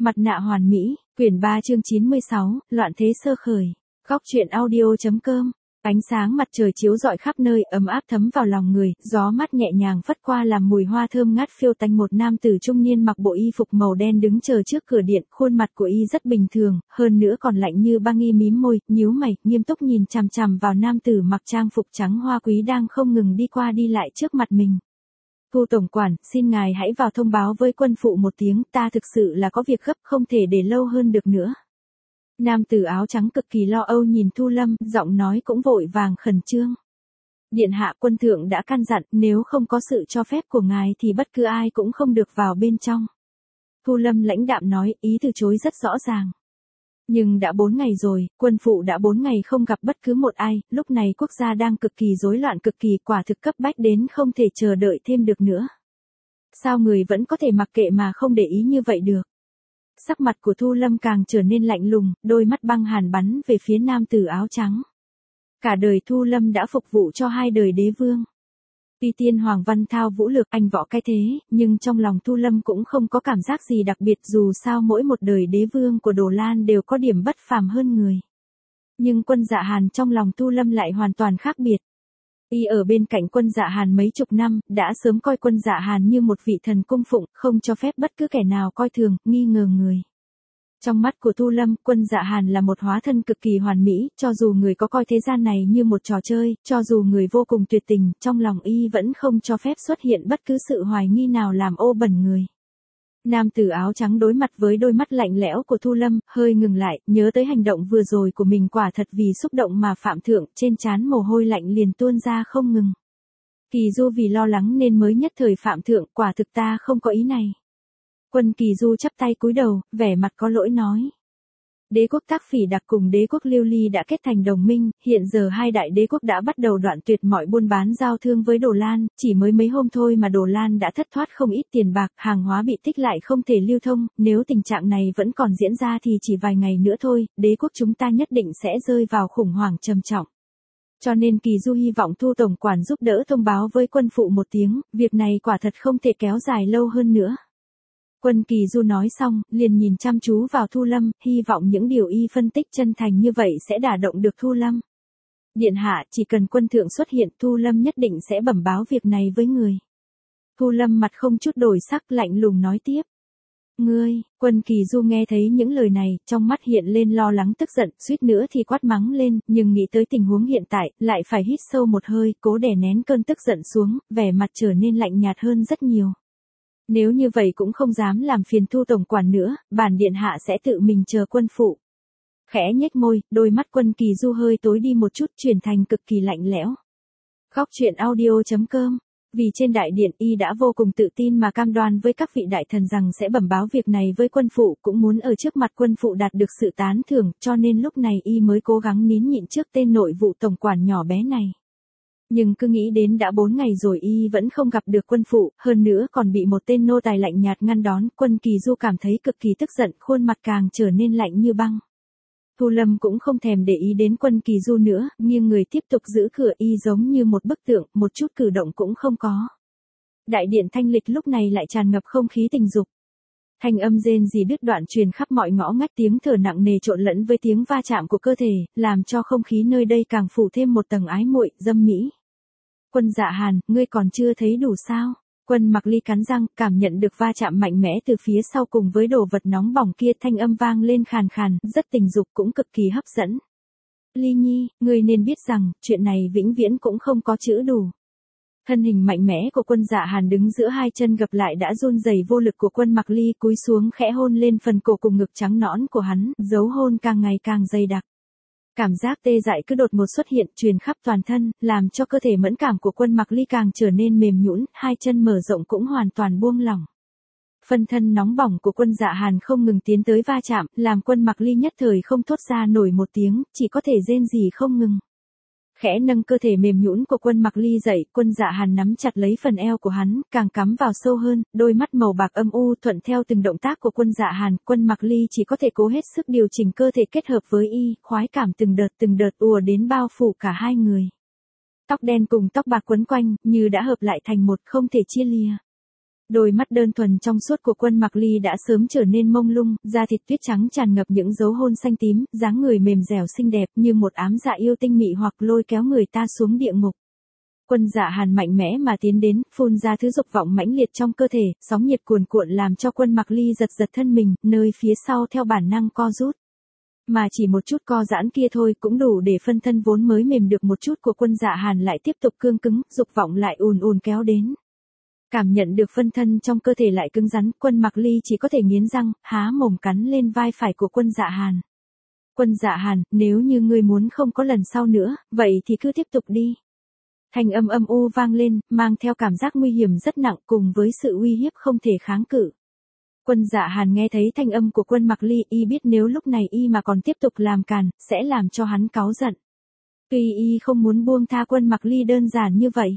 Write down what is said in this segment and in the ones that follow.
Mặt nạ hoàn mỹ, quyển 3 chương 96, loạn thế sơ khởi. Góc truyện audio.com. Ánh sáng mặt trời chiếu rọi khắp nơi, ấm áp thấm vào lòng người, gió mát nhẹ nhàng phất qua làm mùi hoa thơm ngát phiêu tanh. Một nam tử trung niên mặc bộ y phục màu đen đứng chờ trước cửa điện, khuôn mặt của y rất bình thường, hơn nữa còn lạnh như băng. Y mím môi, nhíu mày, nghiêm túc nhìn chằm chằm vào nam tử mặc trang phục trắng hoa quý đang không ngừng đi qua đi lại trước mặt mình. Thu tổng quản, xin ngài hãy vào thông báo với quân phụ một tiếng, ta thực sự là có việc gấp, không thể để lâu hơn được nữa. Nam tử áo trắng cực kỳ lo âu nhìn Thu Lâm, giọng nói cũng vội vàng khẩn trương. Điện hạ, quân thượng đã căn dặn, nếu không có sự cho phép của ngài thì bất cứ ai cũng không được vào bên trong. Thu Lâm lãnh đạm nói, ý từ chối rất rõ ràng. Nhưng đã 4 ngày rồi, quân phụ đã 4 ngày không gặp bất cứ một ai, lúc này quốc gia đang cực kỳ rối loạn, cực kỳ quả thực cấp bách đến không thể chờ đợi thêm được nữa. Sao người vẫn có thể mặc kệ mà không để ý như vậy được? Sắc mặt của Thu Lâm càng trở nên lạnh lùng, đôi mắt băng hàn bắn về phía nam tử áo trắng. Cả đời Thu Lâm đã phục vụ cho 2 đời đế vương. Tuy tiên hoàng văn thao vũ lược, anh võ cái thế, nhưng trong lòng Thu Lâm cũng không có cảm giác gì đặc biệt, dù sao mỗi một đời đế vương của Đồ Lan đều có điểm bất phàm hơn người. Nhưng quân Dạ Hàn trong lòng Thu Lâm lại hoàn toàn khác biệt. Y ở bên cạnh quân Dạ Hàn mấy chục năm, đã sớm coi quân Dạ Hàn như một vị thần cung phụng, không cho phép bất cứ kẻ nào coi thường, nghi ngờ người. Trong mắt của Thu Lâm, quân Dạ Hàn là một hóa thân cực kỳ hoàn mỹ, cho dù người có coi thế gian này như một trò chơi, cho dù người vô cùng tuyệt tình, trong lòng y vẫn không cho phép xuất hiện bất cứ sự hoài nghi nào làm ô bẩn người. Nam tử áo trắng đối mặt với đôi mắt lạnh lẽo của Thu Lâm, hơi ngừng lại, nhớ tới hành động vừa rồi của mình, quả thật vì xúc động mà phạm thượng, trên trán mồ hôi lạnh liền tuôn ra không ngừng. Kỳ Du vì lo lắng nên mới nhất thời phạm thượng, quả thực ta không có ý này. Quân Kỳ Du chắp tay cúi đầu, vẻ mặt có lỗi nói. Đế quốc Tác Phỉ Đặc cùng đế quốc Lưu Ly đã kết thành đồng minh, hiện giờ hai đại đế quốc đã bắt đầu đoạn tuyệt mọi buôn bán giao thương với Đồ Lan, chỉ mới mấy hôm thôi mà Đồ Lan đã thất thoát không ít tiền bạc, hàng hóa bị tích lại không thể lưu thông, nếu tình trạng này vẫn còn diễn ra thì chỉ vài ngày nữa thôi, đế quốc chúng ta nhất định sẽ rơi vào khủng hoảng trầm trọng. Cho nên Kỳ Du hy vọng Thu tổng quản giúp đỡ thông báo với quân phụ một tiếng, việc này quả thật không thể kéo dài lâu hơn nữa. Quân Kỳ Du nói xong, liền nhìn chăm chú vào Thu Lâm, hy vọng những điều y phân tích chân thành như vậy sẽ đả động được Thu Lâm. Điện hạ, chỉ cần quân thượng xuất hiện, Thu Lâm nhất định sẽ bẩm báo việc này với người. Thu Lâm mặt không chút đổi sắc, lạnh lùng nói tiếp. Ngươi, quân Kỳ Du nghe thấy những lời này, trong mắt hiện lên lo lắng tức giận, suýt nữa thì quát mắng lên, nhưng nghĩ tới tình huống hiện tại, lại phải hít sâu một hơi, cố đè nén cơn tức giận xuống, vẻ mặt trở nên lạnh nhạt hơn rất nhiều. Nếu như vậy cũng không dám làm phiền Thu tổng quản nữa, bản điện hạ sẽ tự mình chờ quân phụ. Khẽ nhếch môi, đôi mắt quân Kỳ Du hơi tối đi một chút, chuyển thành cực kỳ lạnh lẽo. Góc truyện audio.com. Vì trên đại điện y đã vô cùng tự tin mà cam đoan với các vị đại thần rằng sẽ bẩm báo việc này với quân phụ, cũng muốn ở trước mặt quân phụ đạt được sự tán thưởng, cho nên lúc này y mới cố gắng nín nhịn trước tên nội vụ tổng quản nhỏ bé này. Nhưng cứ nghĩ đến đã 4 ngày rồi y vẫn không gặp được quân phụ, hơn nữa còn bị một tên nô tài lạnh nhạt ngăn đón, quân Kỳ Du cảm thấy cực kỳ tức giận, khuôn mặt càng trở nên lạnh như băng. Thu Lâm cũng không thèm để ý đến quân Kỳ Du nữa, nghiêng người tiếp tục giữ cửa, y giống như một bức tượng, một chút cử động cũng không có. Đại điện thanh lịch lúc này lại tràn ngập không khí tình dục. Thanh âm rên rỉ đứt đoạn truyền khắp mọi ngõ ngách, tiếng thở nặng nề trộn lẫn với tiếng va chạm của cơ thể, làm cho không khí nơi đây càng phủ thêm một tầng ái muội, dâm mỹ. Quân Dạ Hàn, ngươi còn chưa thấy đủ sao? Quân Mặc Ly cắn răng, cảm nhận được va chạm mạnh mẽ từ phía sau cùng với đồ vật nóng bỏng kia, thanh âm vang lên khàn khàn, rất tình dục cũng cực kỳ hấp dẫn. Ly Nhi, ngươi nên biết rằng, chuyện này vĩnh viễn cũng không có chữ đủ. Thân hình mạnh mẽ của quân Dạ Hàn đứng giữa hai chân gập lại đã run rẩy vô lực của quân Mặc Ly, cúi xuống khẽ hôn lên phần cổ cùng ngực trắng nõn của hắn, dấu hôn càng ngày càng dày đặc. Cảm giác tê dại cứ đột ngột xuất hiện, truyền khắp toàn thân, làm cho cơ thể mẫn cảm của quân Mặc Ly càng trở nên mềm nhũn, hai chân mở rộng cũng hoàn toàn buông lỏng. Phân thân nóng bỏng của quân Dạ Hàn không ngừng tiến tới va chạm, làm quân Mặc Ly nhất thời không thốt ra nổi một tiếng, chỉ có thể rên rỉ không ngừng. Khẽ nâng cơ thể mềm nhũn của quân Mặc Ly dậy, quân Dạ Hàn nắm chặt lấy phần eo của hắn, càng cắm vào sâu hơn, đôi mắt màu bạc âm u thuận theo từng động tác của quân Dạ Hàn, quân Mặc Ly chỉ có thể cố hết sức điều chỉnh cơ thể kết hợp với y, khoái cảm từng đợt ùa đến bao phủ cả hai người. Tóc đen cùng tóc bạc quấn quanh, như đã hợp lại thành một, không thể chia lìa. Đôi mắt đơn thuần trong suốt của Quân Mặc Ly đã sớm trở nên mông lung, da thịt tuyết trắng tràn ngập những dấu hôn xanh tím, dáng người mềm dẻo xinh đẹp như một ám dạ yêu tinh mị hoặc lôi kéo người ta xuống địa ngục. Quân Dạ Hàn mạnh mẽ mà tiến đến, phun ra thứ dục vọng mãnh liệt trong cơ thể, sóng nhiệt cuồn cuộn làm cho Quân Mặc Ly giật giật thân mình, nơi phía sau theo bản năng co rút. Mà chỉ một chút co giãn kia thôi cũng đủ để phân thân vốn mới mềm được một chút của Quân Dạ Hàn lại tiếp tục cương cứng, dục vọng lại ùn ùn kéo đến. Cảm nhận được phân thân trong cơ thể lại cứng rắn, Quân Mặc Ly chỉ có thể nghiến răng, há mồm cắn lên vai phải của Quân Dạ Hàn. Quân Dạ Hàn, nếu như ngươi muốn không có lần sau nữa, vậy thì cứ tiếp tục đi. Thanh âm âm u vang lên, mang theo cảm giác nguy hiểm rất nặng cùng với sự uy hiếp không thể kháng cự. Quân Dạ Hàn nghe thấy thanh âm của Quân Mặc Ly, y biết nếu lúc này y mà còn tiếp tục làm càn, sẽ làm cho hắn cáu giận. Tuy y không muốn buông tha Quân Mặc Ly đơn giản như vậy.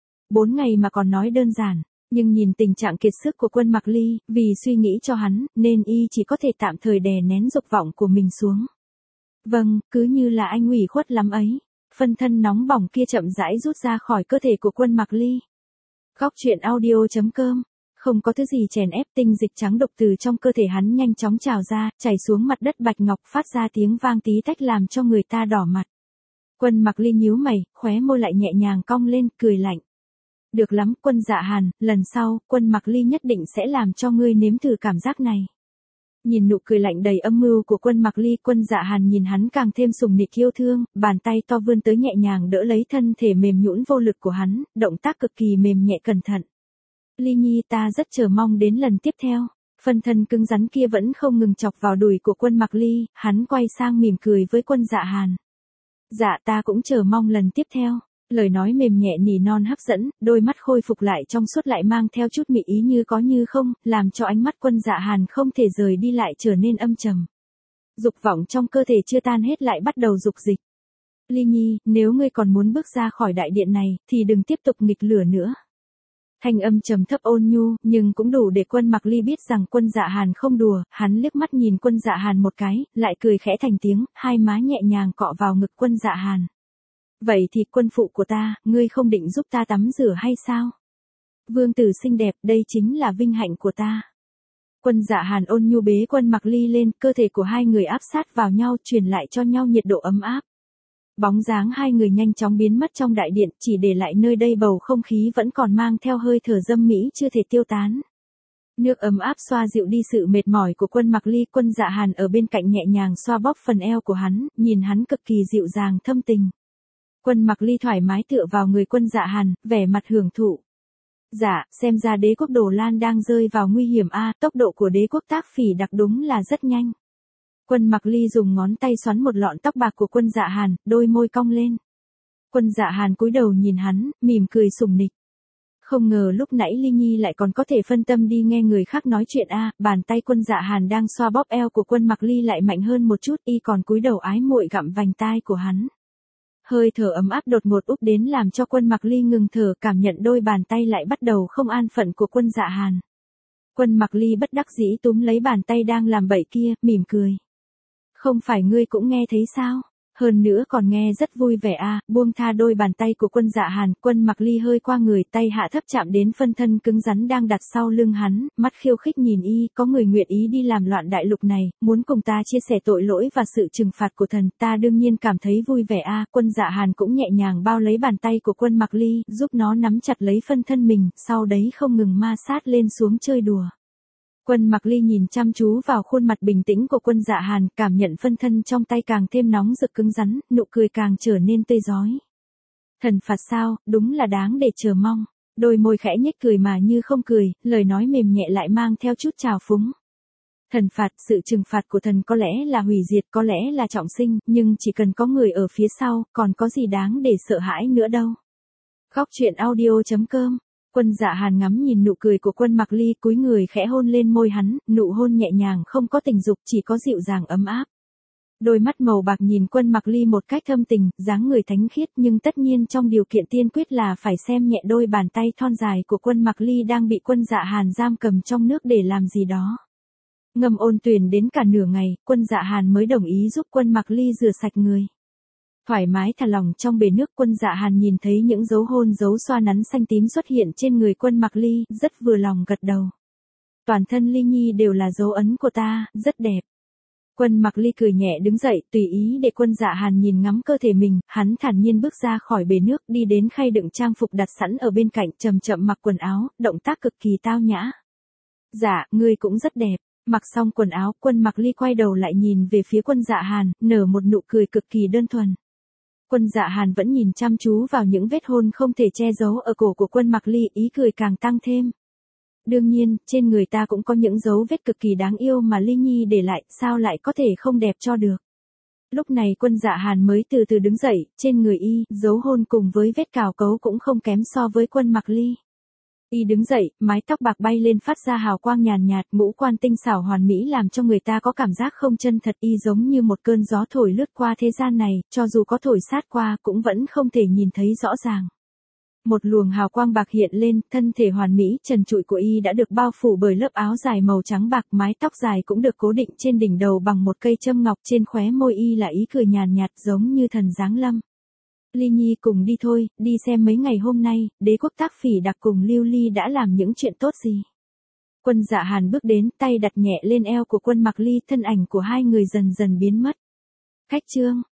4 ngày mà còn nói đơn giản, nhưng nhìn tình trạng kiệt sức của Quân Mặc Ly, vì suy nghĩ cho hắn, nên y chỉ có thể tạm thời đè nén dục vọng của mình xuống. Vâng, cứ như là anh ủy khuất lắm ấy. Phân thân nóng bỏng kia chậm rãi rút ra khỏi cơ thể của Quân Mặc Ly. Góc truyện audio.com. Không có thứ gì chèn ép, tinh dịch trắng đục từ trong cơ thể hắn nhanh chóng trào ra, chảy xuống mặt đất bạch ngọc phát ra tiếng vang tí tách làm cho người ta đỏ mặt. Quân Mặc Ly nhíu mày, khóe môi lại nhẹ nhàng cong lên, cười lạnh. Được lắm, Quân Dạ Hàn, lần sau, Quân Mặc Ly nhất định sẽ làm cho ngươi nếm thử cảm giác này. Nhìn nụ cười lạnh đầy âm mưu của Quân Mặc Ly, Quân Dạ Hàn nhìn hắn càng thêm sùng nịch yêu thương, bàn tay to vươn tới nhẹ nhàng đỡ lấy thân thể mềm nhũn vô lực của hắn, động tác cực kỳ mềm nhẹ cẩn thận. Ly Nhi, ta rất chờ mong đến lần tiếp theo. Phân thân cứng rắn kia vẫn không ngừng chọc vào đùi của Quân Mặc Ly, hắn quay sang mỉm cười với Quân Dạ Hàn. Dạ, ta cũng chờ mong lần tiếp theo. Lời nói mềm nhẹ nỉ non hấp dẫn, đôi mắt khôi phục lại trong suốt lại mang theo chút mị ý như có như không, làm cho ánh mắt Quân Dạ Hàn không thể rời đi lại trở nên âm trầm. Dục vọng trong cơ thể chưa tan hết lại bắt đầu dục dịch. Ly Nhi, nếu ngươi còn muốn bước ra khỏi đại điện này, thì đừng tiếp tục nghịch lửa nữa. Thanh âm trầm thấp ôn nhu, nhưng cũng đủ để Quân Mặc Ly biết rằng Quân Dạ Hàn không đùa, hắn liếc mắt nhìn Quân Dạ Hàn một cái, lại cười khẽ thành tiếng, hai má nhẹ nhàng cọ vào ngực Quân Dạ Hàn. Vậy thì quân phụ của ta, ngươi không định giúp ta tắm rửa hay sao? Vương tử xinh đẹp, đây chính là vinh hạnh của ta. Quân Dạ Hàn ôn nhu bế Quân Mặc Ly lên, cơ thể của hai người áp sát vào nhau, truyền lại cho nhau nhiệt độ ấm áp. Bóng dáng hai người nhanh chóng biến mất trong đại điện, chỉ để lại nơi đây bầu không khí vẫn còn mang theo hơi thở dâm mỹ chưa thể tiêu tán. Nước ấm áp xoa dịu đi sự mệt mỏi của Quân Mặc Ly, Quân Dạ Hàn ở bên cạnh nhẹ nhàng xoa bóp phần eo của hắn, nhìn hắn cực kỳ dịu dàng thâm tình. Quân Mặc Ly thoải mái tựa vào người Quân Dạ Hàn, vẻ mặt hưởng thụ. Dạ, xem ra đế quốc Đồ Lan đang rơi vào nguy hiểm a, tốc độ của đế quốc Tác Phỉ đặc đúng là rất nhanh. Quân Mặc Ly dùng ngón tay xoắn một lọn tóc bạc của Quân Dạ Hàn, đôi môi cong lên. Quân Dạ Hàn cúi đầu nhìn hắn, mỉm cười sủng nịch. Không ngờ lúc nãy Ly Nhi lại còn có thể phân tâm đi nghe người khác nói chuyện a, bàn tay Quân Dạ Hàn đang xoa bóp eo của Quân Mặc Ly lại mạnh hơn một chút, y còn cúi đầu ái muội gặm vành tai của hắn. Hơi thở ấm áp đột ngột úp đến làm cho Quân Mặc Ly ngừng thở, cảm nhận đôi bàn tay lại bắt đầu không an phận của Quân Dạ Hàn. Quân Mặc Ly bất đắc dĩ túm lấy bàn tay đang làm bậy kia, mỉm cười. Không phải ngươi cũng nghe thấy sao? Hơn nữa còn nghe rất vui vẻ a, buông tha đôi bàn tay của Quân Dạ Hàn, Quân Mặc Ly hơi qua người, tay hạ thấp chạm đến phân thân cứng rắn đang đặt sau lưng hắn, mắt khiêu khích nhìn y, có người nguyện ý đi làm loạn đại lục này, muốn cùng ta chia sẻ tội lỗi và sự trừng phạt của thần, ta đương nhiên cảm thấy vui vẻ a. Quân Dạ Hàn cũng nhẹ nhàng bao lấy bàn tay của Quân Mặc Ly, giúp nó nắm chặt lấy phân thân mình, sau đấy không ngừng ma sát lên xuống chơi đùa. Quân Mặc Ly nhìn chăm chú vào khuôn mặt bình tĩnh của Quân Dạ Hàn, cảm nhận phân thân trong tay càng thêm nóng rực cứng rắn, nụ cười càng trở nên tươi rói. Thần phạt sao, đúng là đáng để chờ mong. Đôi môi khẽ nhếch cười mà như không cười, lời nói mềm nhẹ lại mang theo chút trào phúng. Thần phạt, sự trừng phạt của thần có lẽ là hủy diệt, có lẽ là trọng sinh, nhưng chỉ cần có người ở phía sau, còn có gì đáng để sợ hãi nữa đâu. Góc truyện audio.com. Quân Dạ Hàn ngắm nhìn nụ cười của Quân Mặc Ly, cúi người khẽ hôn lên môi hắn, nụ hôn nhẹ nhàng không có tình dục, chỉ có dịu dàng ấm áp. Đôi mắt màu bạc nhìn Quân Mặc Ly một cách thâm tình, dáng người thánh khiết, nhưng tất nhiên trong điều kiện tiên quyết là phải xem nhẹ đôi bàn tay thon dài của Quân Mặc Ly đang bị Quân Dạ Hàn giam cầm trong nước để làm gì đó. Ngâm ôn tuyền đến cả nửa ngày, Quân Dạ Hàn mới đồng ý giúp Quân Mặc Ly rửa sạch người. Thoải mái thả lỏng trong bể nước, Quân Dạ Hàn nhìn thấy những dấu hôn dấu xoa nắn xanh tím xuất hiện trên người Quân Mặc Ly, rất vừa lòng gật đầu. Toàn thân Ly Nhi đều là dấu ấn của ta, rất đẹp. Quân Mặc Ly cười nhẹ đứng dậy, tùy ý để Quân Dạ Hàn nhìn ngắm cơ thể mình, hắn thản nhiên bước ra khỏi bể nước, đi đến khay đựng trang phục đặt sẵn ở bên cạnh, chậm chậm mặc quần áo, động tác cực kỳ tao nhã. Dạ, ngươi cũng rất đẹp. Mặc xong quần áo, Quân Mặc Ly quay đầu lại nhìn về phía Quân Dạ Hàn, nở một nụ cười cực kỳ đơn thuần. Quân Dạ Hàn vẫn nhìn chăm chú vào những vết hôn không thể che giấu ở cổ của Quân Mặc Ly, ý cười càng tăng thêm. Đương nhiên, trên người ta cũng có những dấu vết cực kỳ đáng yêu mà Ly Nhi để lại, sao lại có thể không đẹp cho được. Lúc này Quân Dạ Hàn mới từ từ đứng dậy, trên người y, dấu hôn cùng với vết cào cấu cũng không kém so với Quân Mặc Ly. Y đứng dậy, mái tóc bạc bay lên phát ra hào quang nhàn nhạt, ngũ quan tinh xảo hoàn mỹ làm cho người ta có cảm giác không chân thật. Y giống như một cơn gió thổi lướt qua thế gian này, cho dù có thổi sát qua cũng vẫn không thể nhìn thấy rõ ràng. Một luồng hào quang bạc hiện lên, thân thể hoàn mỹ trần trụi của y đã được bao phủ bởi lớp áo dài màu trắng bạc, mái tóc dài cũng được cố định trên đỉnh đầu bằng một cây châm ngọc, trên khóe môi y là ý cười nhàn nhạt giống như thần giáng lâm. Ly Nhi cùng đi thôi, đi xem mấy ngày hôm nay, đế quốc Tác Phỉ Đặc cùng Lưu Ly đã làm những chuyện tốt gì. Quân Dạ Hàn bước đến, tay đặt nhẹ lên eo của Quân Mặc Ly, thân ảnh của hai người dần dần biến mất. Khách trương.